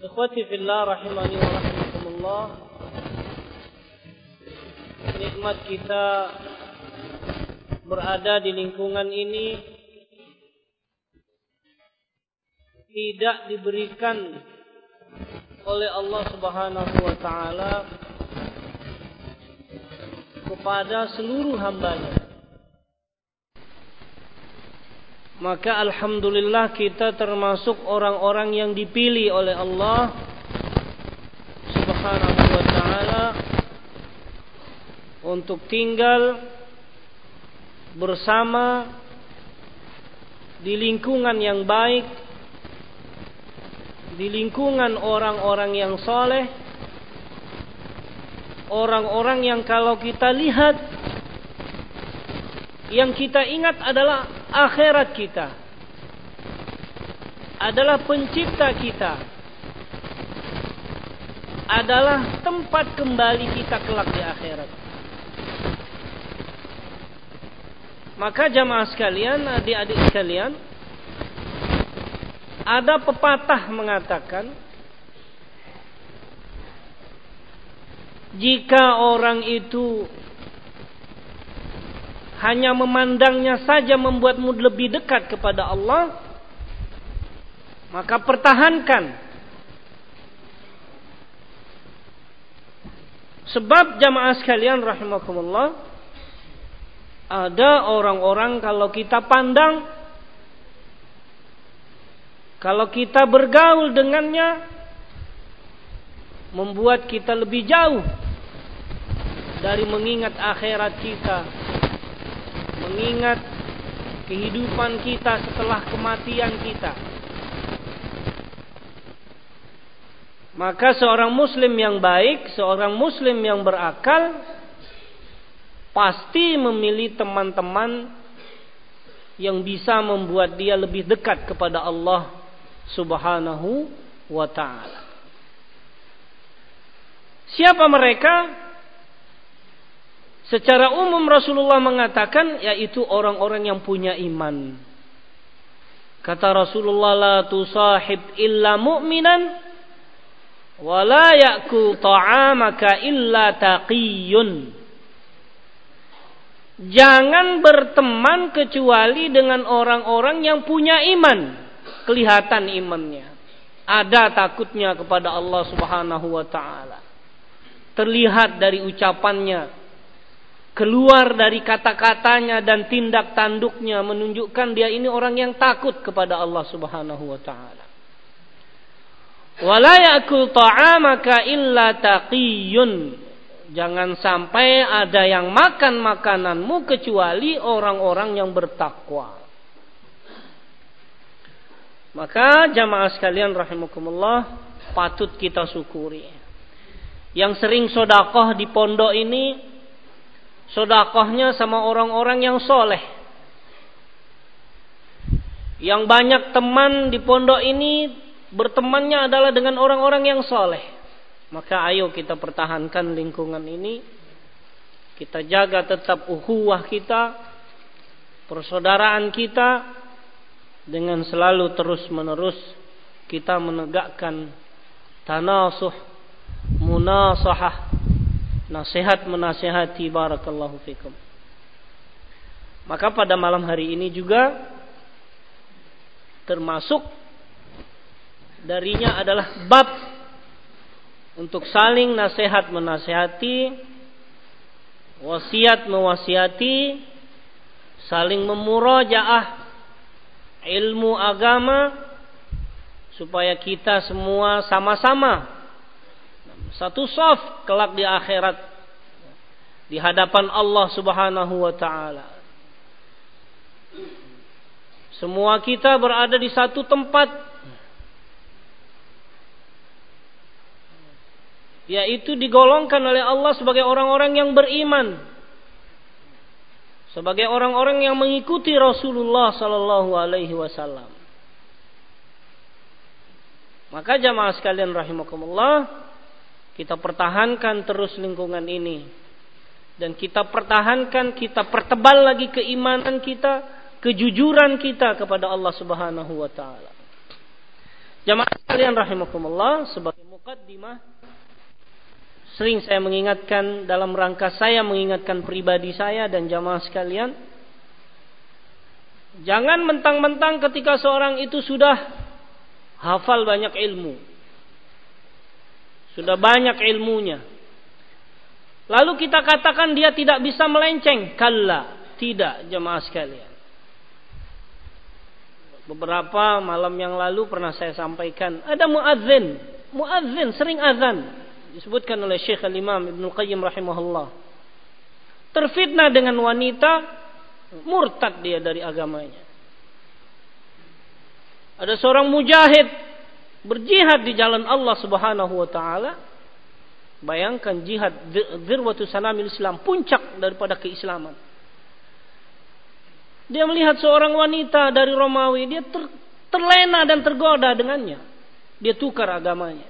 Ikhwati fillah rahimani wa rahimakumullah. Nikmat kita berada di lingkungan ini tidak diberikan oleh Allah Subhanahu wa taala kepada seluruh hambanya. Maka alhamdulillah kita termasuk orang-orang yang dipilih oleh Allah Subhanahu wa taala untuk tinggal bersama di lingkungan yang baik, di lingkungan orang-orang yang soleh, orang-orang yang kalau kita lihat, yang kita ingat adalah akhirat kita, adalah pencipta kita, adalah tempat kembali kita kelak di akhirat. Maka jamaah sekalian, adik-adik sekalian, ada pepatah mengatakan, jika orang itu hanya memandangnya saja membuatmu lebih dekat kepada Allah, maka pertahankan. Sebab jamaah sekalian rahimakumullah, ada orang-orang kalau kita pandang, kalau kita bergaul dengannya, membuat kita lebih jauh dari mengingat akhirat kita, mengingat kehidupan kita setelah kematian kita. Maka seorang muslim yang baik, seorang muslim yang berakal, pasti memilih teman-teman yang bisa membuat dia lebih dekat kepada Allah Subhanahu wa ta'ala. Siapa mereka? Secara umum Rasulullah mengatakan, yaitu orang-orang yang punya iman. Kata Rasulullah, la tusahib illa mu'minan wa la ya'kul ta'amaka illa taqiyun. Jangan berteman kecuali dengan orang-orang yang punya iman. Kelihatan imannya, ada takutnya kepada Allah Subhanahu wa ta'ala, terlihat dari ucapannya, keluar dari kata-katanya dan tindak tanduknya menunjukkan dia ini orang yang takut kepada Allah Subhanahu wa ta'ala. Wala ya'kul ta'amaka illa taqiyun. Jangan sampai ada yang makan makananmu kecuali orang-orang yang bertakwa. Maka jamaah sekalian rahimakumullah, patut kita syukuri. Yang sering sedekah di pondok ini, sedekahnya sama orang-orang yang soleh. Yang banyak teman di pondok ini, bertemannya adalah dengan orang-orang yang soleh. Maka ayo kita pertahankan lingkungan ini. Kita jaga tetap ukhuwah kita, persaudaraan kita, dengan selalu terus-menerus kita menegakkan tanasuh, munasahah, nasihat menasihati, barakallahu fikum. Maka pada malam hari ini juga termasuk darinya adalah bab untuk saling nasihat menasihati, wasiat mewasiati, saling memurajaah ilmu agama, supaya kita semua sama-sama satu shaf kelak di akhirat di hadapan Allah Subhanahu wa ta'ala. Semua kita berada di satu tempat, yaitu digolongkan oleh Allah sebagai orang-orang yang beriman, sebagai orang-orang yang mengikuti Rasulullah sallallahu alaihi wasallam. Maka jamaah sekalian rahimakumullah, kita pertahankan terus lingkungan ini, dan kita pertahankan, kita pertebal lagi keimanan kita, kejujuran kita kepada Allah Subhanahu wa taala. Jamaah sekalian rahimakumullah, sebagai muqaddimah, sering saya mengingatkan dalam rangka saya mengingatkan pribadi saya dan jamaah sekalian, jangan mentang-mentang ketika seorang itu sudah hafal banyak ilmu, sudah banyak ilmunya, lalu kita katakan dia tidak bisa melenceng. Kalla, tidak jamaah sekalian. Beberapa malam yang lalu pernah saya sampaikan, ada muadzin sering azan, disebutkan oleh Syekh Al-Imam Ibnu Qayyim rahimahullah. Terfitnah dengan wanita, murtad dia dari agamanya. Ada seorang mujahid berjihad di jalan Allah Subhanahu wa taala. Bayangkan jihad dzirwatu sanamil Islam, puncak daripada keislaman. Dia melihat seorang wanita dari Romawi, dia terlena dan tergoda dengannya. Dia tukar agamanya.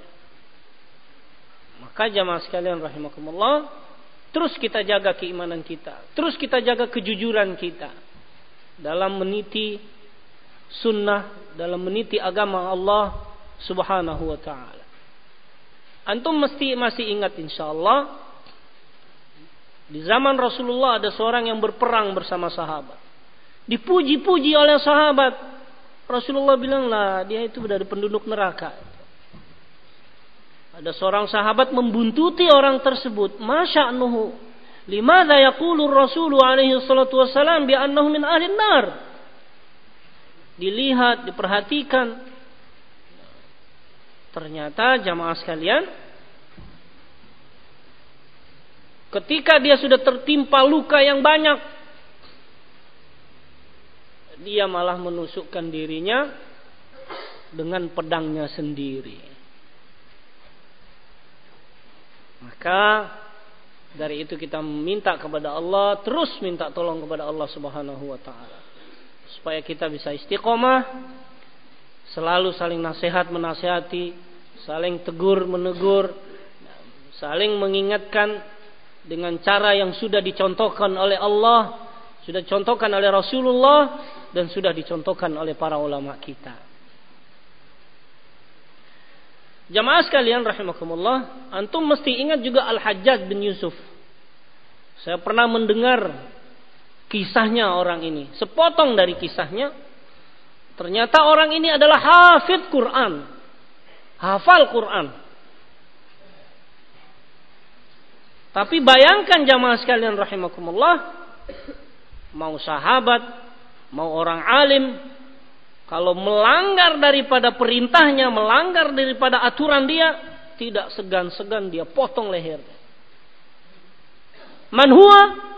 Maka jamaah sekalian rahimakumullah, terus kita jaga keimanan kita, terus kita jaga kejujuran kita dalam meniti sunnah, dalam meniti agama Allah Subhanahu wa taala. Antum mesti masih ingat insyaallah, di zaman Rasulullah ada seorang yang berperang bersama sahabat. Dipuji-puji oleh sahabat. Rasulullah bilang, lah dia itu dari penduduk neraka. Ada seorang sahabat membuntuti orang tersebut. Masya'nuhu, limadha yaqulu Rasulu alaihi salatu wassalam bi annahu min ahli nar. Dilihat, diperhatikan. Ternyata jamaah sekalian, ketika dia sudah tertimpa luka yang banyak, dia malah menusukkan dirinya dengan pedangnya sendiri. Maka dari itu kita minta kepada Allah, terus minta tolong kepada Allah Subhanahu wa taala, supaya kita bisa istiqomah, selalu saling nasihat menasihati, saling tegur menegur, saling mengingatkan dengan cara yang sudah dicontohkan oleh Allah, sudah dicontohkan oleh Rasulullah, dan sudah dicontohkan oleh para ulama kita. Jamaah sekalian rahimakumullah, antum mesti ingat juga Al-Hajjaj bin Yusuf. Saya pernah mendengar kisahnya orang ini, sepotong dari kisahnya. Ternyata orang ini adalah hafidz Quran, hafal Quran. Tapi bayangkan jamaah sekalian rahimakumullah, mau sahabat, mau orang alim, kalau melanggar daripada perintahnya, melanggar daripada aturan dia, tidak segan-segan dia potong lehernya. Man huwa?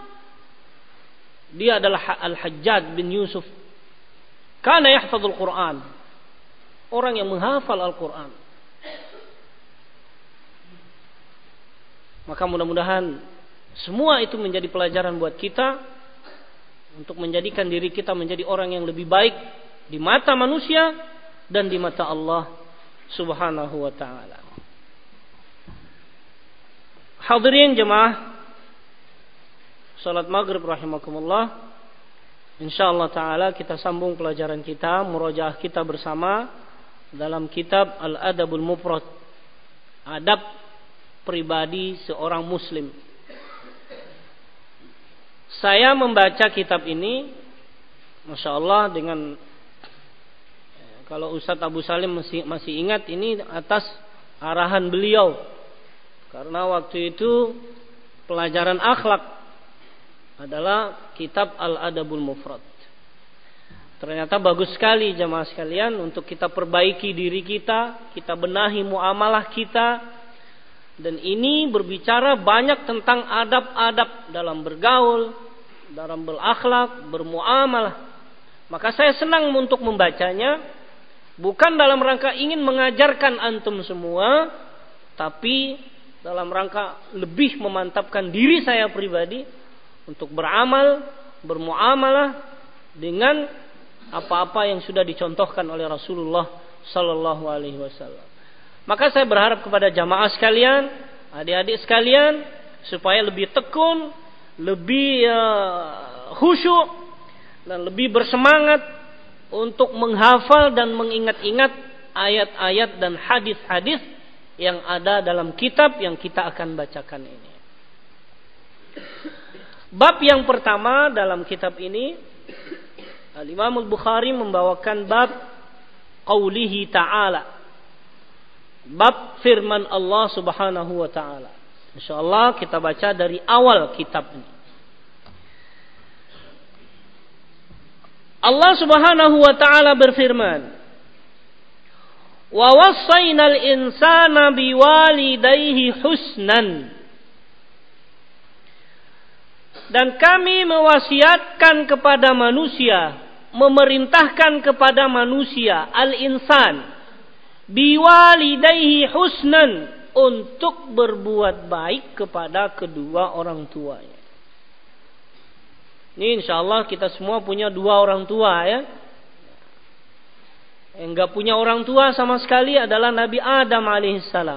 Dia adalah Al-Hajjaj bin Yusuf. Kana yahfadzul Quran. Orang yang menghafal Al-Quran. Maka mudah-mudahan semua itu menjadi pelajaran buat kita, untuk menjadikan diri kita menjadi orang yang lebih baik di mata manusia dan di mata Allah Subhanahu wa taala. Hadirin jemaah salat maghrib rahimakumullah. Insyaallah taala kita sambung pelajaran kita, murojaah kita bersama dalam kitab Al-Adabul Mufrad, adab pribadi seorang muslim. Saya membaca kitab ini, Masya Allah, dengan, kalau Ustadz Abu Salim masih ingat, ini atas arahan beliau. Karena waktu itu pelajaran akhlak adalah kitab Al-Adabul Mufrad. Ternyata bagus sekali jamaah sekalian untuk kita perbaiki diri kita, kita benahi muamalah kita. Dan ini berbicara banyak tentang adab-adab dalam bergaul, dalam berakhlak, bermuamalah. Maka saya senang untuk membacanya, bukan dalam rangka ingin mengajarkan antum semua, tapi dalam rangka lebih memantapkan diri saya pribadi untuk beramal, bermuamalah dengan apa-apa yang sudah dicontohkan oleh Rasulullah sallallahu alaihi wasallam. Maka saya berharap kepada jamaah sekalian, adik-adik sekalian, supaya lebih tekun, lebih khusyuk, dan lebih bersemangat untuk menghafal dan mengingat-ingat ayat-ayat dan hadis-hadis yang ada dalam kitab yang kita akan bacakan ini. Bab yang pertama dalam kitab ini, Al-Imam Al-Bukhari membawakan bab qaulihi ta'ala, bab firman Allah Subhanahu wa ta'ala. Insyaallah kita baca dari awal kitab ini. Allah Subhanahu wa ta'ala berfirman, wa wassaynal insana biwalidayhi husnan. Dan kami mewasiatkan kepada manusia, memerintahkan kepada manusia, al-insan, biwalidayhi husnan, untuk berbuat baik kepada kedua orang tuanya. Ini insyaallah kita semua punya dua orang tua ya. Yang enggak punya orang tua sama sekali adalah Nabi Adam alaihissalam.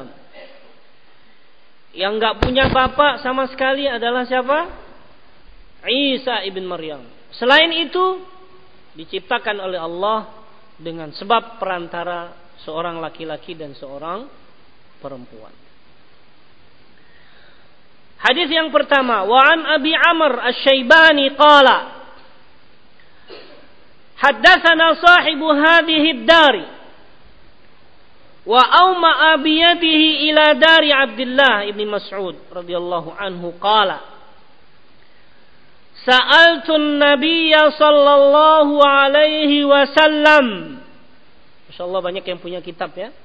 Yang enggak punya bapak sama sekali adalah siapa? Isa ibn Maryam. Selain itu diciptakan oleh Allah dengan sebab perantara seorang laki-laki dan seorang perempuan. Hadis yang pertama, wa an Abi Amr Asy-Syaibani qala, haddatsana sahibu hadhihi ad-dari wa awma biyadihi ila dari Abdullah ibn Mas'ud radhiyallahu anhu qala, sa'altu an-nabiyya sallallahu alaihi wasallam. Masyaallah banyak yang punya kitab ya.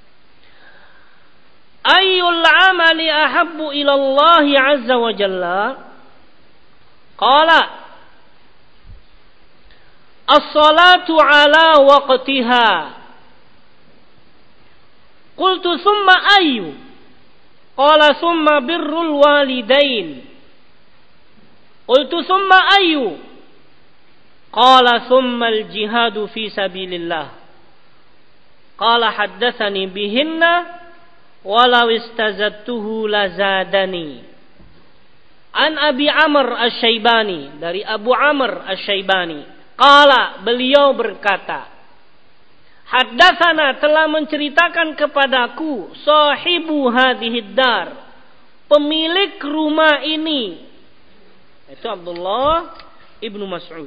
Ayyul amali ahabbu ila Allah azza wa jalla? Qala as-salatu ala waqtiha. Qultu thumma ayyu? Qala thumma birrul walidain. Qultu thumma ayyu? Qala thumma al-jihadu fi sabilillah. Qala haddatsani bihinna walau istazadtuhu lazadani. An Abi Amr Asy-Syaibani, dari Abu Amr Asy-Syaibani, qala, beliau berkata, haddatsana, telah menceritakan kepadaku, sahibu hadhid dar, pemilik rumah ini, itu Abdullah ibnu Mas'ud.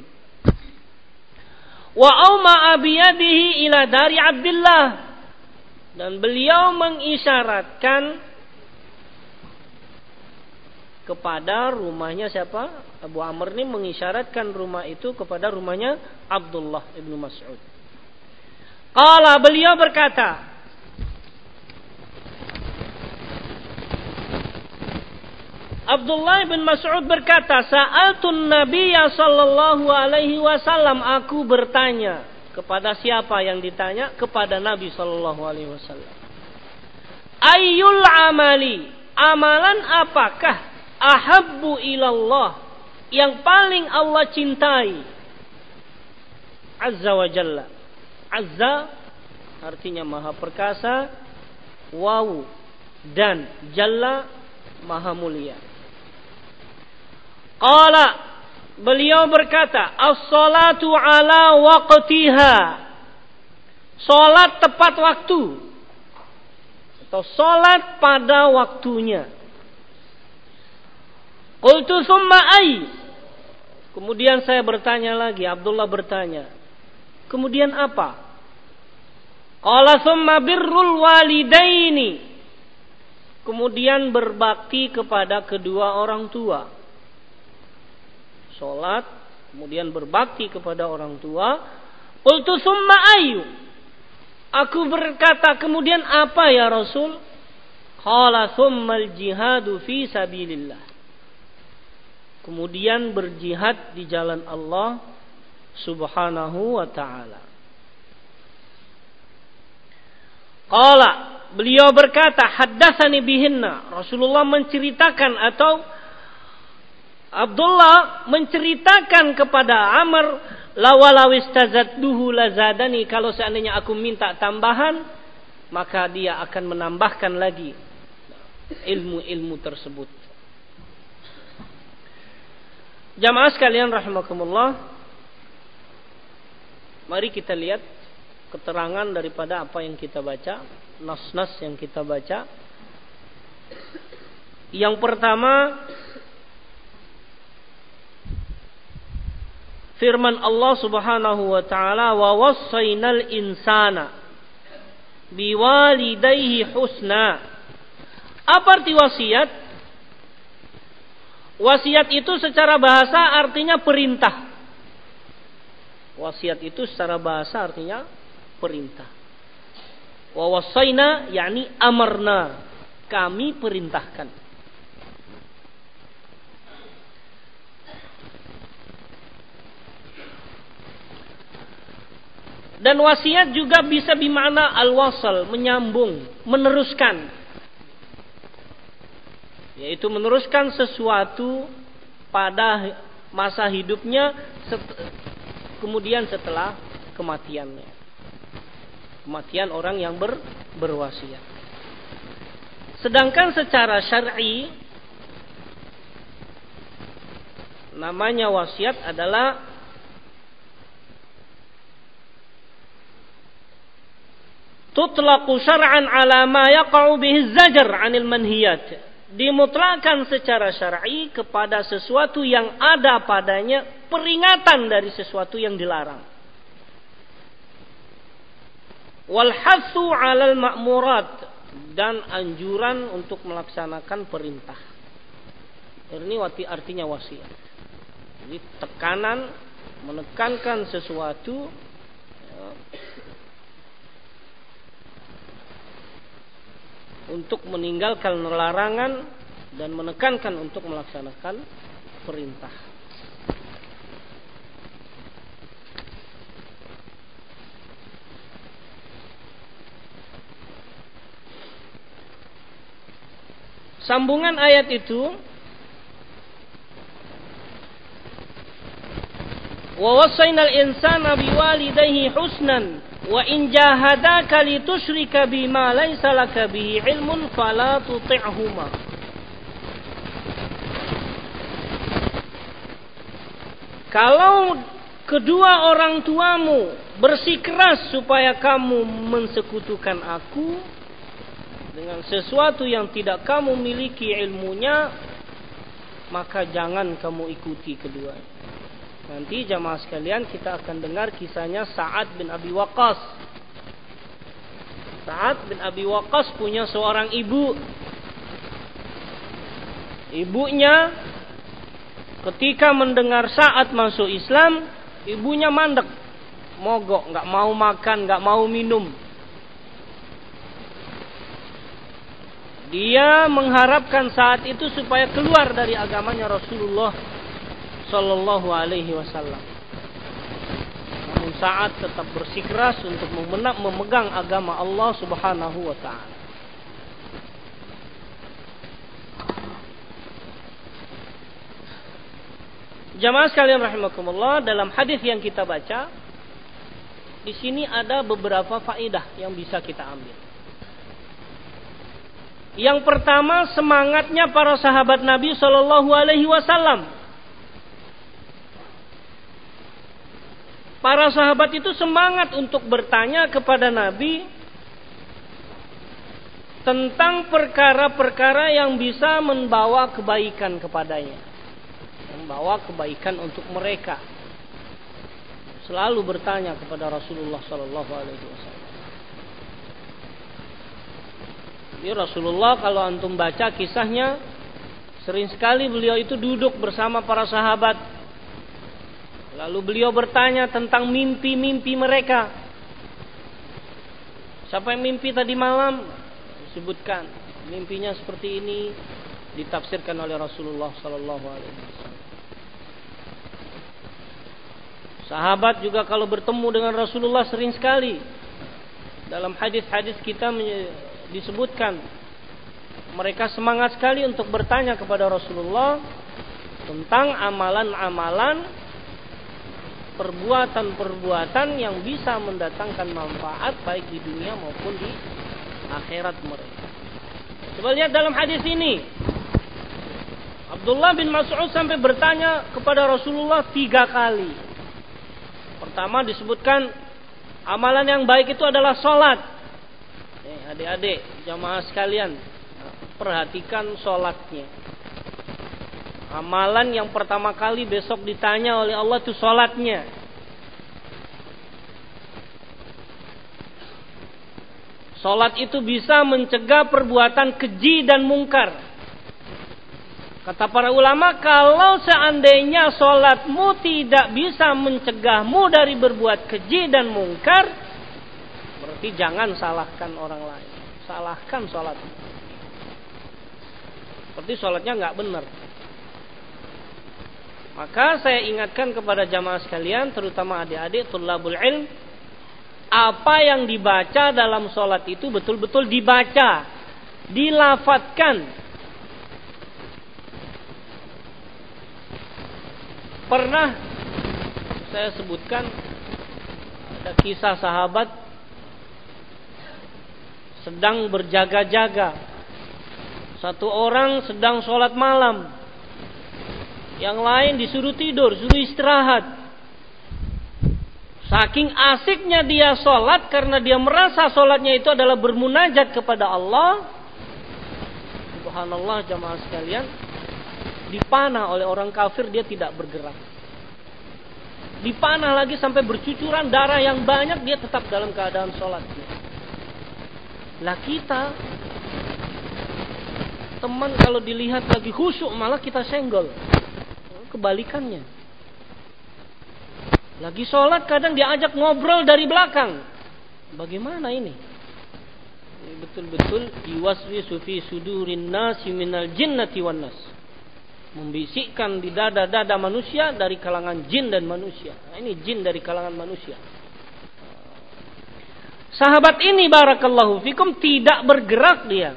Wa auma biyadihi ila dari Abdullah, dan beliau mengisyaratkan kepada rumahnya siapa? Abu Amr ini mengisyaratkan rumah itu kepada rumahnya Abdullah ibnu Mas'ud. Qala, beliau berkata, Abdullah bin Mas'ud berkata, sa'altun nabiyya sallallahu alaihi wasallam, aku bertanya. Kepada siapa yang ditanya? Kepada Nabi sallallahu alaihi wasallam. Ayyul amali, amalan apakah, ahabbu ilallah, yang paling Allah cintai? Azza wa jalla. Azza artinya maha perkasa, waw dan jalla maha mulia. Qala, beliau berkata, as-salatu ala waqtiha, salat tepat waktu atau salat pada waktunya. Qultu tsumma ay, kemudian saya bertanya lagi, Abdullah bertanya, kemudian apa? Qala tsumma birrul walidaini, kemudian berbakti kepada kedua orang tua. Salat, kemudian berbakti kepada orang tua. Qultu tsumma ayyu, aku berkata, kemudian apa ya Rasul? Qala tsummal jihadu fi sabilillah, kemudian berjihad di jalan Allah Subhanahu wa ta'ala. Qala, beliau berkata, haddatsani bihinna, Rasulullah menceritakan atau Abdullah menceritakan kepada Amr, lawalau istazadtuhu lazadani, kalau seandainya aku minta tambahan, maka dia akan menambahkan lagi ilmu-ilmu tersebut. Jamaah sekalian rahimakumullah, mari kita lihat keterangan daripada apa yang kita baca, nas-nas yang kita baca. Yang pertama, firman Allah Subhanahu wa taala, wa wassaynal insana biwalidayhi husna. Apa arti wasiat? Wasiat itu secara bahasa artinya perintah. Wasiat itu secara bahasa artinya perintah. Wa wassayna yakni amarna, kami perintahkan. Dan wasiat juga bisa bermakna al-wasal, menyambung, meneruskan. Yaitu meneruskan sesuatu pada masa hidupnya kemudian setelah kematiannya. Kematian orang yang berwasiat. Sedangkan secara syar'i namanya wasiat adalah tutlaqu syar'an ala ma yaqa'u bihi zajar 'anil manhiyat. Dimutlakan secara syar'i kepada sesuatu yang ada padanya peringatan dari sesuatu yang dilarang. Wal hatsu 'alal ma'murat, dan anjuran untuk melaksanakan perintah. Ini artinya wasiat. Jadi tekanan, menekankan sesuatu untuk meninggalkan larangan dan menekankan untuk melaksanakan perintah. Sambungan ayat itu, wa wassaynal insana biwalidayhi husnan wa in jahadaka litusyrika bima laysa laka bihi ilmun fala tuti'huma. Kalau kedua orang tuamu bersikeras supaya kamu mensekutukan aku dengan sesuatu yang tidak kamu miliki ilmunya, maka jangan kamu ikuti keduanya. Nanti jamaah sekalian kita akan dengar kisahnya Sa'ad bin Abi Waqqas. Sa'ad bin Abi Waqqas punya seorang ibu. Ibunya ketika mendengar Sa'ad masuk Islam, ibunya mandek, mogok, nggak mau makan, nggak mau minum. Dia mengharapkan saat itu supaya keluar dari agamanya Rasulullah Sallallahu Alaihi Wasallam. Namun Sa'ad tetap bersikeras untuk memegang agama Allah Subhanahu Wa Taala. Jamaah sekalian rahimakumullah, dalam hadis yang kita baca, di sini ada beberapa faedah yang bisa kita ambil. Yang pertama, semangatnya para sahabat Nabi Sallallahu Alaihi Wasallam. Para sahabat itu semangat untuk bertanya kepada Nabi tentang perkara-perkara yang bisa membawa kebaikan kepadanya, membawa kebaikan untuk mereka. Selalu bertanya kepada Rasulullah Sallallahu Alaihi Wasallam. Jadi Rasulullah kalau antum baca kisahnya, sering sekali beliau itu duduk bersama para sahabat. Lalu beliau bertanya tentang mimpi-mimpi mereka. Siapa yang mimpi tadi malam? Disebutkan mimpinya seperti ini, ditafsirkan oleh Rasulullah Sallallahu Alaihi Wasallam. Sahabat juga kalau bertemu dengan Rasulullah sering sekali. Dalam hadis-hadis kita disebutkan mereka semangat sekali untuk bertanya kepada Rasulullah tentang amalan-amalan, perbuatan-perbuatan yang bisa mendatangkan manfaat baik di dunia maupun di akhirat mereka. Coba lihat dalam hadis ini, Abdullah bin Mas'ud sampai bertanya kepada Rasulullah 3 kali. Pertama disebutkan Amalan yang baik itu adalah sholat. Adik-adik, jamaah sekalian, perhatikan sholatnya. Amalan yang pertama kali besok ditanya oleh Allah itu sholatnya. Sholat itu bisa mencegah perbuatan keji dan mungkar. Kata para ulama, kalau seandainya sholatmu tidak bisa mencegahmu dari berbuat keji dan mungkar, berarti jangan salahkan orang lain. Salahkan sholatmu. Seperti sholatnya nggak benar. Maka saya ingatkan kepada jamaah sekalian, terutama adik-adik thalabul ilm, apa yang dibaca dalam sholat itu betul-betul dibaca, dilafadzkan. Pernah saya sebutkan ada kisah sahabat sedang berjaga-jaga. Satu orang sedang sholat malam, yang lain disuruh tidur, suruh istirahat. Saking asiknya dia sholat, karena dia merasa sholatnya itu adalah bermunajat kepada Allah. Subhanallah jamaah sekalian, dipanah oleh orang kafir, dia tidak bergerak. Dipanah lagi sampai bercucuran darah yang banyak, dia tetap dalam keadaan sholatnya. Lah kita, teman kalau dilihat lagi khusyuk malah kita senggol. Kebalikannya. Lagi sholat kadang diajak ngobrol dari belakang. Bagaimana ini? Ini betul-betul yuwaswisu fi sudurin nasi minal jinnati wan nas. Membisikkan di dada-dada manusia dari kalangan jin dan manusia. Nah, ini jin dari kalangan manusia. Sahabat ini barakallahu fikum tidak bergerak dia.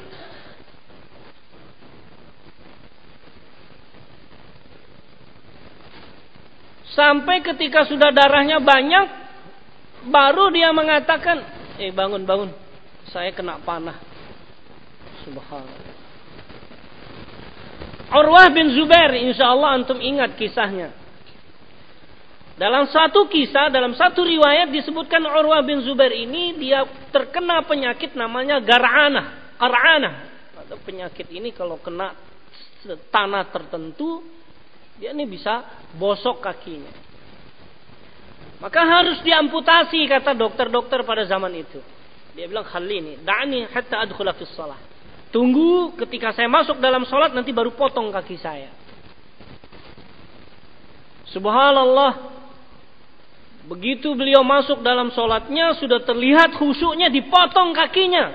Sampai ketika sudah darahnya banyak, baru dia mengatakan, bangun, saya kena panah. Subhanallah. Urwah bin Zubair, insya Allah antum ingat kisahnya. Dalam satu kisah, dalam satu riwayat disebutkan Urwah bin Zubair ini dia terkena penyakit namanya gar'anah. Ada penyakit ini kalau kena tanah tertentu, dia ini bisa bosok kakinya. Maka harus diamputasi, kata dokter-dokter pada zaman itu. Dia bilang, khalini, da'ani hatta adkhula fis shalah. Tunggu ketika saya masuk dalam sholat, nanti baru potong kaki saya. Subhanallah. Begitu beliau masuk dalam sholatnya, sudah terlihat khusyuknya, dipotong kakinya.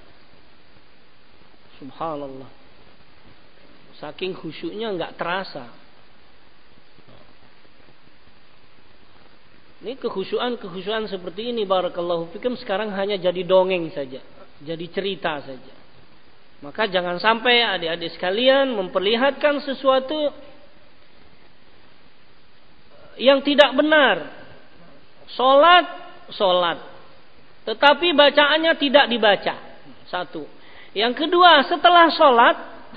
Subhanallah. Saking khusyuknya nggak terasa. Ini kekhusyuan seperti ini barakallahu fikum sekarang hanya jadi dongeng saja, jadi cerita saja. Maka jangan sampai adik-adik sekalian memperlihatkan sesuatu yang tidak benar. Sholat, tetapi bacaannya tidak dibaca. Satu. Yang kedua, setelah sholat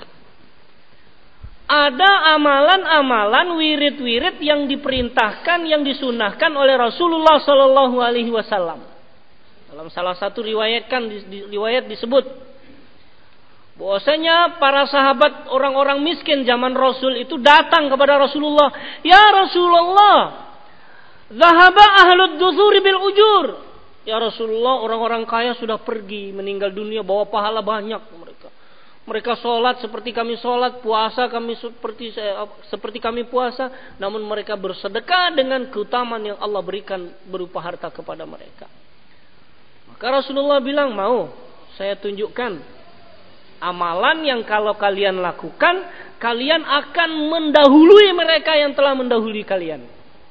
ada amalan-amalan wirid-wirid yang diperintahkan, yang disunahkan oleh Rasulullah Sallallahu Alaihi Wasallam. Dalam salah satu riwayat disebut bahwasanya para sahabat orang-orang miskin zaman Rasul itu datang kepada Rasulullah, ya Rasulullah, zahaba ahlud duzuri bil ujur. Ya Rasulullah, orang-orang kaya sudah pergi meninggal dunia bawa pahala banyak mereka. Mereka sholat seperti kami sholat, puasa kami seperti kami puasa, namun mereka bersedekah dengan keutamaan yang Allah berikan berupa harta kepada mereka. Maka Rasulullah bilang, mau saya tunjukkan amalan yang kalau kalian lakukan, kalian akan mendahului mereka yang telah mendahului kalian.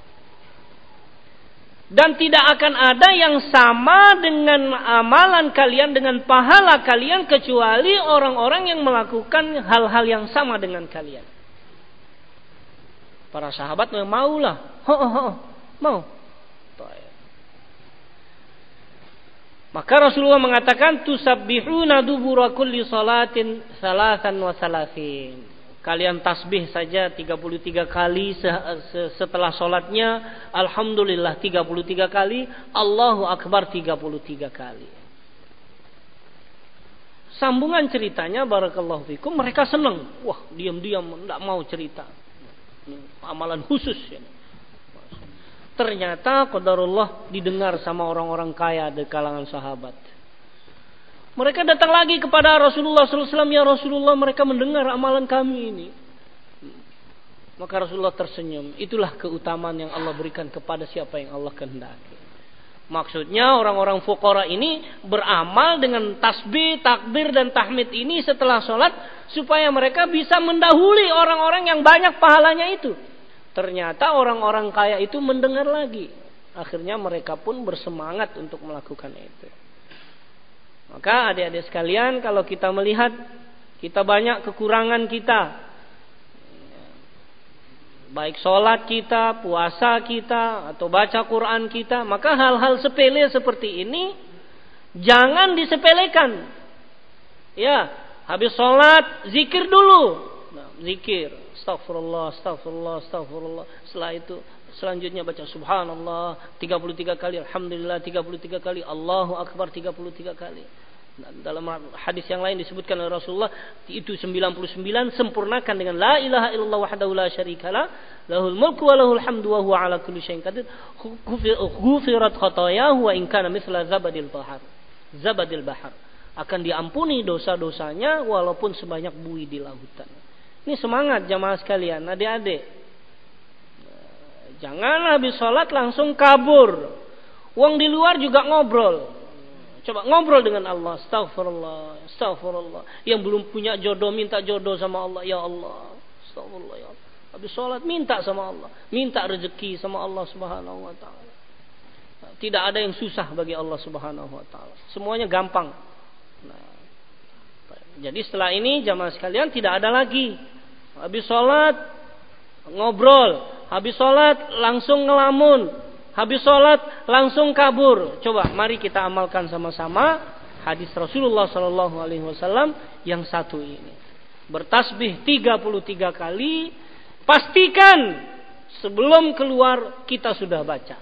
Dan tidak akan ada yang sama dengan amalan kalian, dengan pahala kalian, kecuali orang-orang yang melakukan hal-hal yang sama dengan kalian. Para sahabat maulah. Mau. Maka Rasulullah mengatakan, tusabbihuna dubura kulli salatin salasan wa salasin. Kalian tasbih saja 33 kali setelah sholatnya. Alhamdulillah 33 kali. Allahu Akbar 33 kali. Sambungan ceritanya, barakallahu fikum, mereka senang. Wah, diam-diam tidak mau cerita. Amalan khusus ya. Ternyata qadarullah didengar sama orang-orang kaya di kalangan sahabat. Mereka datang lagi kepada Rasulullah SAW. Ya Rasulullah, mereka mendengar amalan kami ini. Maka Rasulullah tersenyum. Itulah keutamaan yang Allah berikan kepada siapa yang Allah kehendaki. Maksudnya orang-orang fuqara ini beramal dengan tasbih, takbir dan tahmid ini setelah sholat. Supaya mereka bisa mendahului orang-orang yang banyak pahalanya itu. Ternyata orang-orang kaya itu mendengar lagi. Akhirnya mereka pun bersemangat untuk melakukan itu. Maka adik-adik sekalian, kalau kita melihat kita banyak kekurangan kita, baik sholat kita, puasa kita, atau baca Quran kita, maka hal-hal sepele seperti ini jangan disepelekan. Ya, habis sholat zikir dulu. Zikir, astagfirullah, astagfirullah, astagfirullah. Setelah itu selanjutnya baca subhanallah 33 kali, alhamdulillah 33 kali, Allahu Akbar 33 kali. Dalam hadis yang lain disebutkan oleh Rasulullah, itu 99, sempurnakan dengan la ilaha illallah wahdahu la syarikalah, lahul mulku wa lahul hamdu wa huwa ala kulli syai'in qadir, ghufirat khatayahu wa in kana mithla zabadil bahar. Akan diampuni dosa-dosanya walaupun sebanyak buih di lautan. Ini semangat jamaah sekalian, adik-adik. Jangan habis sholat langsung kabur. Wong di luar juga ngobrol. Coba ngobrol dengan Allah. Astaghfirullah, astaghfirullah. Yang belum punya jodoh minta jodoh sama Allah. Ya Allah, astaghfirullah ya Allah. Habis sholat minta sama Allah. Minta rezeki sama Allah Subhanahu wa ta'ala. Tidak ada yang susah bagi Allah Subhanahu wa ta'ala. Semuanya gampang. Nah, jadi setelah ini jamaah sekalian tidak ada lagi. Habis sholat ngobrol. Habis sholat langsung ngelamun. Habis sholat langsung kabur. Coba mari kita amalkan sama-sama hadis Rasulullah SAW yang satu ini. Bertasbih 33 kali. Pastikan sebelum keluar kita sudah baca.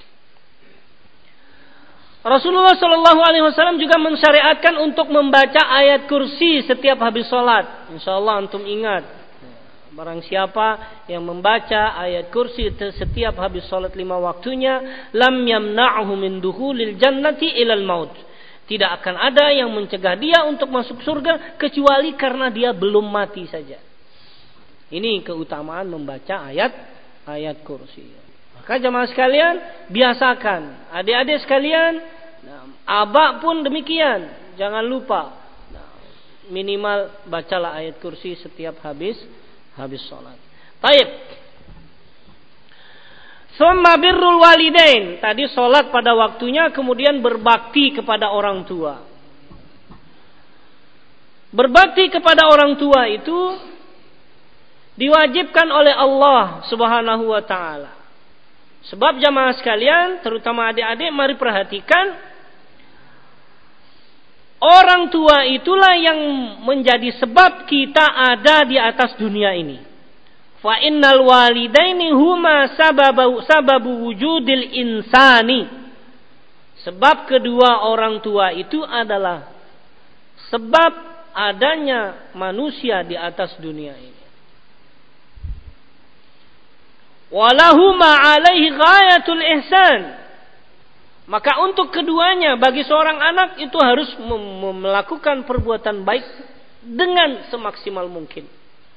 Rasulullah SAW juga mensyariatkan untuk membaca ayat kursi setiap habis sholat. InsyaAllah antum ingat. Barang siapa yang membaca ayat kursi setiap habis sholat 5 waktunya, lam yamna'hu min dukhulil jannati ilal maut. Tidak akan ada yang mencegah dia untuk masuk surga kecuali karena dia belum mati saja. Ini keutamaan membaca ayat kursi. Maka jemaah sekalian, biasakan. Adik-adik sekalian, abah pun demikian. Jangan lupa. Minimal bacalah ayat kursi setiap habis sholat. Taib. Summa birrul walidain. Tadi sholat pada waktunya, kemudian berbakti kepada orang tua. Berbakti kepada orang tua itu diwajibkan oleh Allah Subhanahu wa ta'ala. Sebab jamaah sekalian, terutama adik-adik, mari perhatikan. Orang tua itulah yang menjadi sebab kita ada di atas dunia ini. Fa innal walidaini huma sababu wujudil insani. Sebab kedua orang tua itu adalah sebab adanya manusia di atas dunia ini. Walahuma alaihi ghayatul ihsan. Maka untuk keduanya, bagi seorang anak itu harus melakukan perbuatan baik dengan semaksimal mungkin.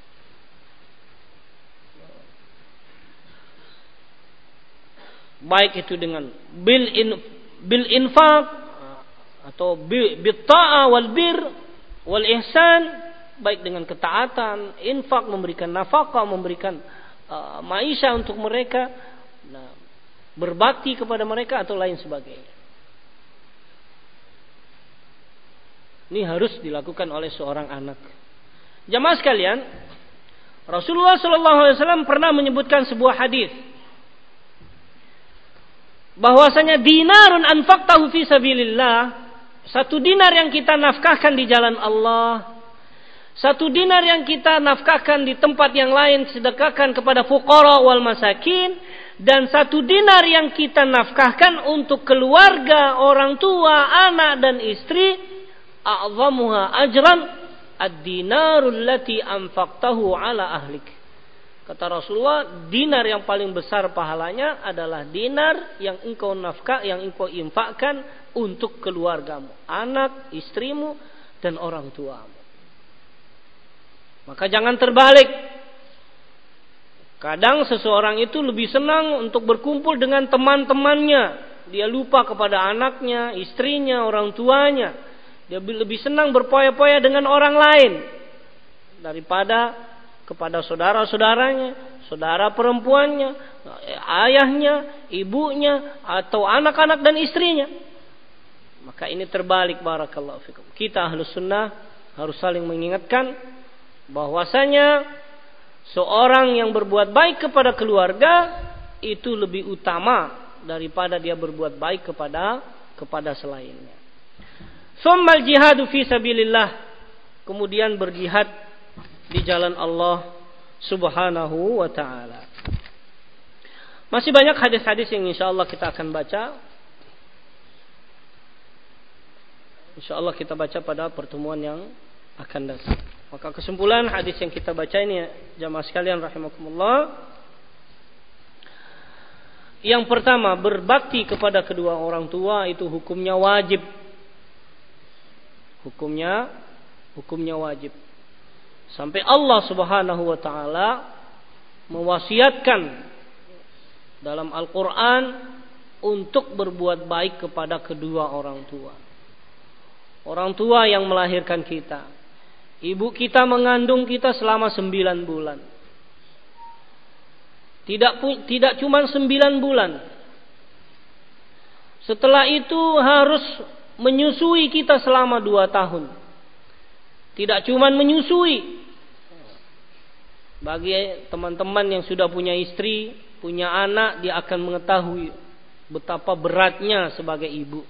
Baik itu dengan bil infaq atau bil ta'ah wal bir wal ihsan, baik dengan ketaatan, infak, memberikan nafkah, memberikan maisha untuk mereka. Berbakti kepada mereka atau lain sebagainya. Ini harus dilakukan oleh seorang anak. Jamaah sekalian, Rasulullah SAW pernah menyebutkan sebuah hadis bahwasanya dinarun anfaqtahu fi sabilillah, 1 dinar yang kita nafkahkan di jalan Allah, 1 dinar yang kita nafkahkan di tempat yang lain sedekahkan kepada fuqara wal masakin, dan 1 dinar yang kita nafkahkan untuk keluarga, orang tua, anak dan istri, a'zamuha ajran ad-dinarul lati anfaqtahu ala ahlik. Kata Rasulullah, dinar yang paling besar pahalanya adalah dinar yang engkau infakkan untuk keluargamu, anak, istrimu dan orang tuamu. Maka jangan terbalik. Kadang seseorang itu lebih senang untuk berkumpul dengan teman-temannya. Dia lupa kepada anaknya, istrinya, orang tuanya. Dia lebih senang berpoya-poya dengan orang lain daripada kepada saudara-saudaranya, saudara perempuannya, ayahnya, ibunya, atau anak-anak dan istrinya. Maka ini terbalik, barakallahu fikum. Kita Ahlus Sunnah harus saling mengingatkan bahwasanya seorang yang berbuat baik kepada keluarga itu lebih utama daripada dia berbuat baik kepada selainnya. Tsummal jihadu fi sabilillah, kemudian berjihad di jalan Allah Subhanahu wa taala. Masih banyak hadis-hadis yang insyaallah kita akan baca. Insyaallah kita baca pada pertemuan yang akan datang. Maka kesimpulan hadis yang kita baca ini, jamaah sekalian rahimakumullah, yang pertama, berbakti kepada kedua orang tua itu hukumnya wajib. Hukumnya wajib. Sampai Allah Subhanahu wa taala mewasiatkan dalam Al-Qur'an untuk berbuat baik kepada kedua orang tua. Orang tua yang melahirkan kita. Ibu kita mengandung kita selama 9 bulan. Tidak cuma 9 bulan. Setelah itu harus menyusui kita selama 2 tahun. Tidak cuma menyusui. Bagi teman-teman yang sudah punya istri, punya anak, dia akan mengetahui betapa beratnya sebagai ibu.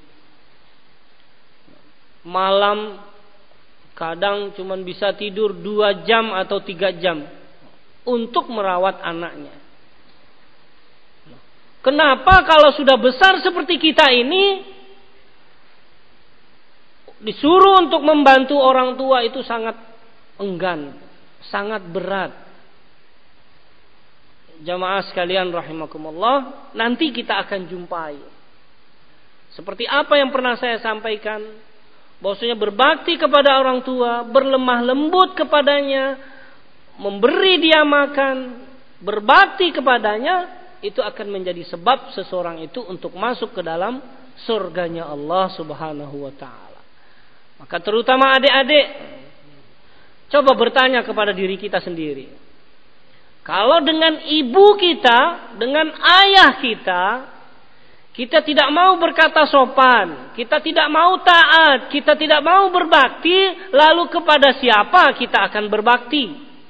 Malam kadang cuma bisa tidur 2 jam atau 3 jam untuk merawat anaknya. Kenapa kalau sudah besar seperti kita ini disuruh untuk membantu orang tua itu sangat enggan, sangat berat. Jamaah sekalian rahimakumullah, nanti kita akan jumpai seperti apa yang pernah saya sampaikan, bahwasanya berbakti kepada orang tua, berlemah lembut kepadanya, memberi dia makan, berbakti kepadanya, itu akan menjadi sebab seseorang itu untuk masuk ke dalam surganya Allah Subhanahu wa taala. Maka terutama adik-adik, coba bertanya kepada diri kita sendiri. Kalau dengan ibu kita, dengan ayah kita tidak mau berkata sopan, kita tidak mau taat, kita tidak mau berbakti, lalu kepada siapa kita akan berbakti?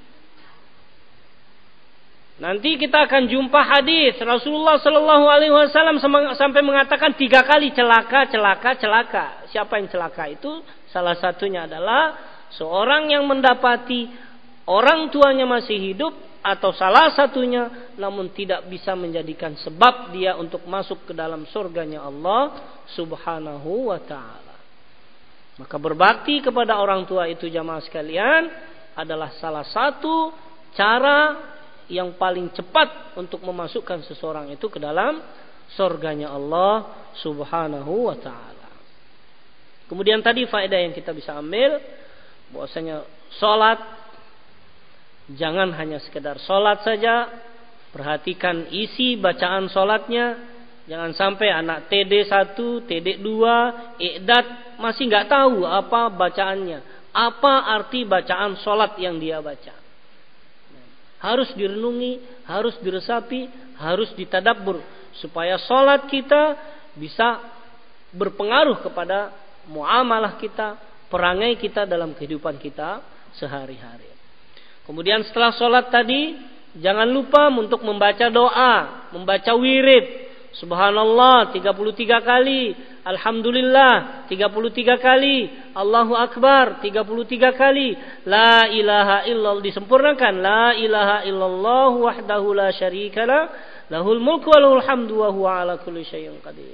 Nanti kita akan jumpa hadis Rasulullah Sallallahu Alaihi Wasallam sampai mengatakan 3 kali celaka. Siapa yang celaka itu? Salah satunya adalah seorang yang mendapati orang tuanya masih hidup, atau salah satunya namun tidak bisa menjadikan sebab dia untuk masuk ke dalam surganya Allah Subhanahu wa taala. Maka berbakti kepada orang tua itu, jamaah sekalian, adalah salah satu cara yang paling cepat untuk memasukkan seseorang itu ke dalam surganya Allah Subhanahu wa taala. Kemudian tadi faedah yang kita bisa ambil, bahwasanya salat jangan hanya sekedar sholat saja. Perhatikan isi bacaan sholatnya. Jangan sampai anak TD 1, TD 2, i'dad masih nggak tahu apa bacaannya, apa arti bacaan sholat yang dia baca. Harus direnungi, harus diresapi, harus ditadabbur, supaya sholat kita bisa berpengaruh kepada muamalah kita, perangai kita dalam kehidupan kita sehari-hari. Kemudian setelah sholat tadi, jangan lupa untuk membaca doa, membaca wirid. Subhanallah 33 kali, Alhamdulillah 33 kali, Allahu Akbar 33 kali, la ilaha illallah disempurnakan, la ilaha illallah wahdahu la syarikalah, lahul mulku wa lahul hamdu wa huwa ala kulli syai'in qadir.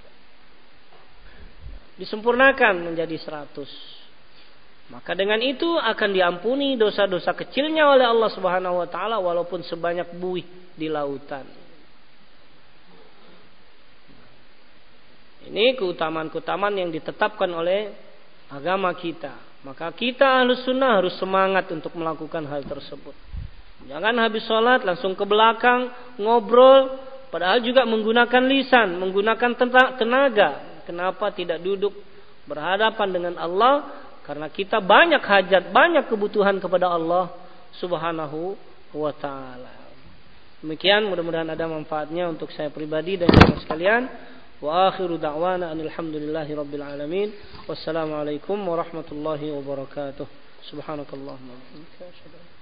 Disempurnakan menjadi 100. Maka dengan itu akan diampuni dosa-dosa kecilnya oleh Allah Subhanahu wa taala walaupun sebanyak buih di lautan. Ini keutamaan-keutamaan yang ditetapkan oleh agama kita. Maka kita Ahlus Sunnah harus semangat untuk melakukan hal tersebut. Jangan habis sholat langsung ke belakang ngobrol, padahal juga menggunakan lisan, menggunakan tenaga. Kenapa tidak duduk berhadapan dengan Allah? Karena kita banyak hajat, banyak kebutuhan kepada Allah Subhanahu wa taala. Demikian, mudah-mudahan ada manfaatnya untuk saya pribadi dan jemaah sekalian. Wa akhiru da'wana alhamdulillahi rabbil alamin. Wassalamualaikum warahmatullahi wabarakatuh. Subhanakallahumma wa bihamdika asyhadu